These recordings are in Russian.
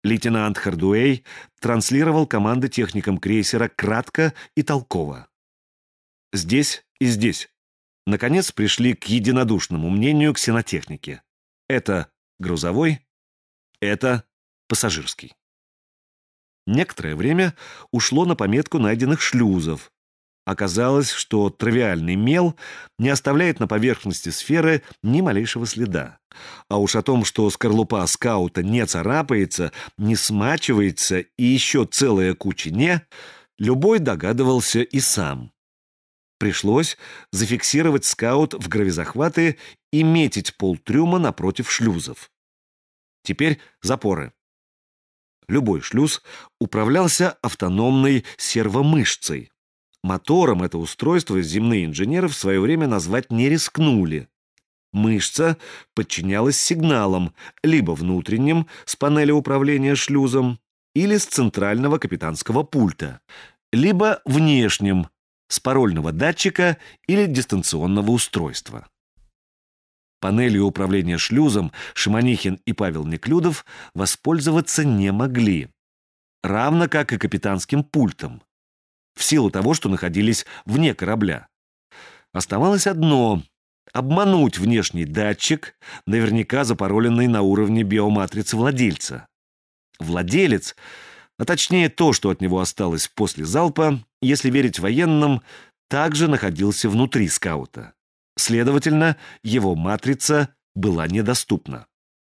Лейтенант Хардуэй транслировал команды техникам крейсера кратко и толково. Здесь и здесь. Наконец пришли к единодушному мнению ксенотехники. Это грузовой, это пассажирский. Некоторое время ушло на пометку найденных шлюзов. Оказалось, что тривиальный мел не оставляет на поверхности сферы ни малейшего следа. А уж о том, что скорлупа скаута не царапается, не смачивается и еще целая куча «не», любой догадывался и сам. Пришлось зафиксировать скаут в гравизахваты и метить полтрюма напротив шлюзов. Теперь запоры. Любой шлюз управлялся автономной сервомышцей. Мотором это устройство земные инженеры в свое время назвать не рискнули. Мышца подчинялась сигналам, либо внутренним с панели управления шлюзом, или с центрального капитанского пульта, либо внешним, с парольного датчика или дистанционного устройства. Панелью управления шлюзом Шимонихин и Павел Неклюдов воспользоваться не могли, равно как и капитанским пультом, в силу того, что находились вне корабля. Оставалось одно — обмануть внешний датчик, наверняка запароленный на уровне биоматрицы владельца. Владелец, а точнее то, что от него осталось после залпа, если верить военным, также находился внутри скаута. Следовательно, его матрица была недоступна.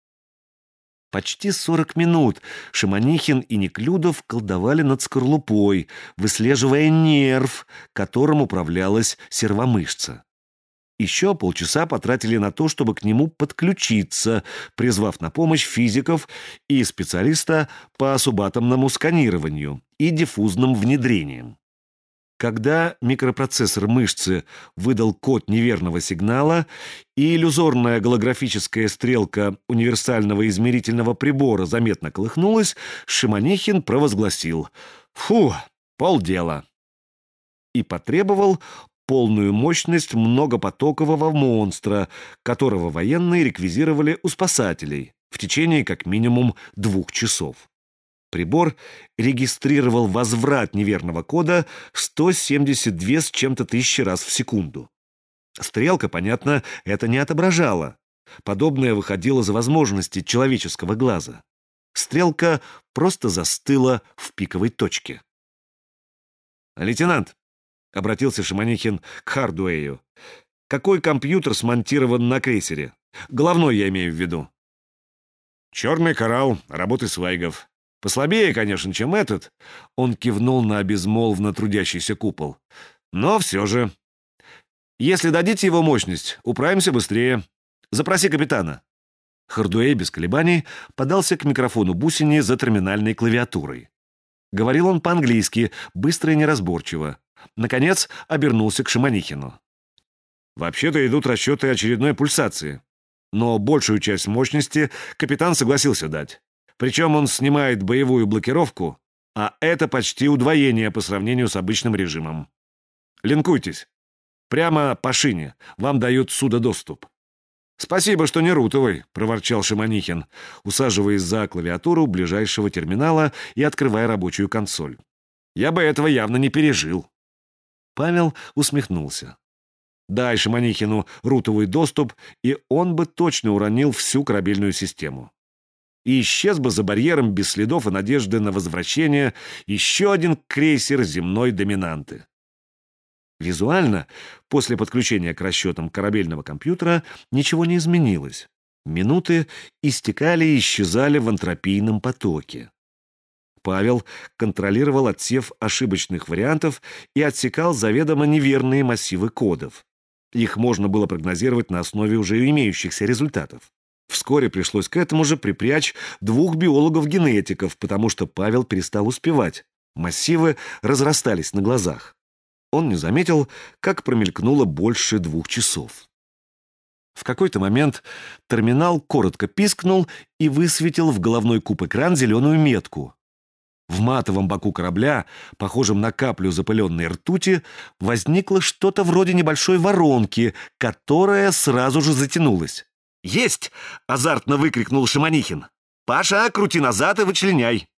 Почти 40 минут Шимонихин и Неклюдов колдовали над скорлупой, выслеживая нерв, которым управлялась сервомышца. Еще полчаса потратили на то, чтобы к нему подключиться, призвав на помощь физиков и специалиста по субатомному сканированию и диффузным внедрениям. Когда микропроцессор мышцы выдал код неверного сигнала и иллюзорная голографическая стрелка универсального измерительного прибора заметно колыхнулась, Шимонихин провозгласил: «Фу, полдела!» и потребовал полную мощность многопотокового монстра, которого военные реквизировали у спасателей в течение как минимум 2 часов. Прибор регистрировал возврат неверного кода 172 с чем-то тысячи раз в секунду. Стрелка, понятно, это не отображала. Подобное выходило за возможности человеческого глаза. Стрелка просто застыла в пиковой точке. «Лейтенант», — обратился Шимонихин к Хардуэю, — «какой компьютер смонтирован на крейсере? Головной я имею в виду». «Черный коралл, работы свайгов. Послабее, конечно, чем этот», — он кивнул на безмолвно трудящийся купол. «Но все же. Если дадите его мощность, управимся быстрее. Запроси капитана». Хардуэй без колебаний подался к микрофону бусине за терминальной клавиатурой. Говорил он по-английски, быстро и неразборчиво. Наконец обернулся к Шимонихину. «Вообще-то идут расчеты очередной пульсации. Но большую часть мощности капитан согласился дать. Причем он снимает боевую блокировку, а это почти удвоение по сравнению с обычным режимом. Линкуйтесь. Прямо по шине. Вам дают судодоступ». «Спасибо, что не рутовый», — проворчал Шимонихин, усаживаясь за клавиатуру ближайшего терминала и открывая рабочую консоль. «Я бы этого явно не пережил». Павел усмехнулся. «Дай Шимонихину рутовый доступ, и он бы точно уронил всю корабельную систему. И исчез бы за барьером без следов и надежды на возвращение еще один крейсер земной доминанты». Визуально, после подключения к расчетам корабельного компьютера, ничего не изменилось. Минуты истекали и исчезали в энтропийном потоке. Павел контролировал отсев ошибочных вариантов и отсекал заведомо неверные массивы кодов. Их можно было прогнозировать на основе уже имеющихся результатов. Вскоре пришлось к этому же припрячь 2 биологов-генетиков, потому что Павел перестал успевать. Массивы разрастались на глазах. Он не заметил, как промелькнуло больше 2 часов. В какой-то момент терминал коротко пискнул и высветил в головной куб экран зеленую метку. В матовом боку корабля, похожем на каплю запыленной ртути, возникло что-то вроде небольшой воронки, которая сразу же затянулась. «Есть!» — азартно выкрикнул Шимонихин. Паша, крути назад и вычленяй.